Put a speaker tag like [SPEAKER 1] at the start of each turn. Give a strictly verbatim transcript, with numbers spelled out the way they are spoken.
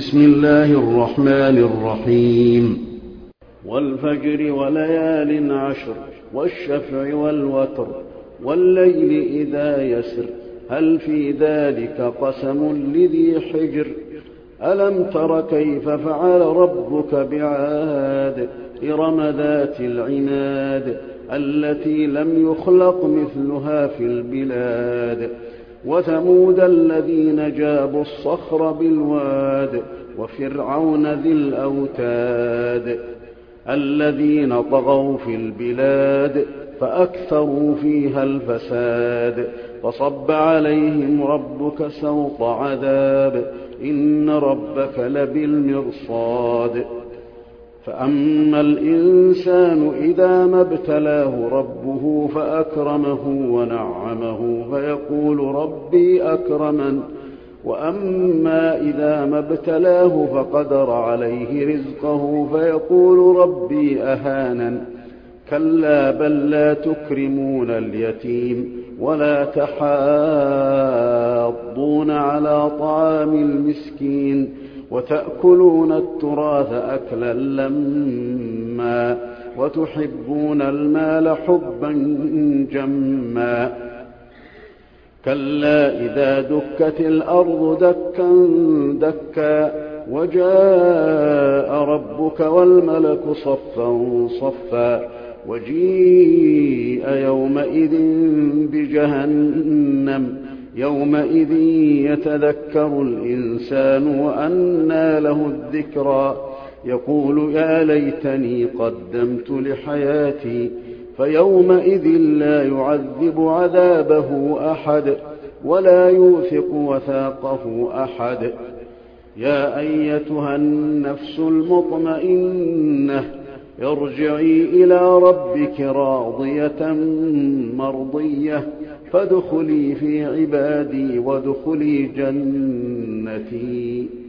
[SPEAKER 1] بسم الله الرحمن الرحيم والفجر وليال عشر والشفع والوتر والليل إذا يسر هل في ذلك قسم لذي حجر ألم تر كيف فعل ربك بعاد إرم ذات العناد التي لم يخلق مثلها في البلاد وثمود الذين جابوا الصخر بالواد وفرعون ذي الأوتاد الذين طغوا في البلاد فأكثروا فيها الفساد فصب عليهم ربك سوط عذاب إن ربك لبالمرصاد فأما الإنسان إذا ما ابتلاه ربه فأكرمه ونعمه فيقول ربي أكرمن وأما إذا ما ابتلاه فقدر عليه رزقه فيقول ربي أهانن كلا بل لا تكرمون اليتيم ولا تحاضون على طعام المسكين وتأكلون التراث أكلا لما وتحبون المال حبا جما كلا إذا دكت الأرض دكا دكا وجاء ربك والملك صفا صفا وجيء يومئذ بجهنم يومئذ يتذكر الإنسان وأنى له الذكرى يقول يا ليتني قدمت لحياتي فيومئذ لا يعذب عذابه أحد ولا يوثق وثاقه أحد يا أيتها النفس المطمئنة ارجعي إلى ربك راضية مرضية فادخلي في عبادي وادخلي جنتي.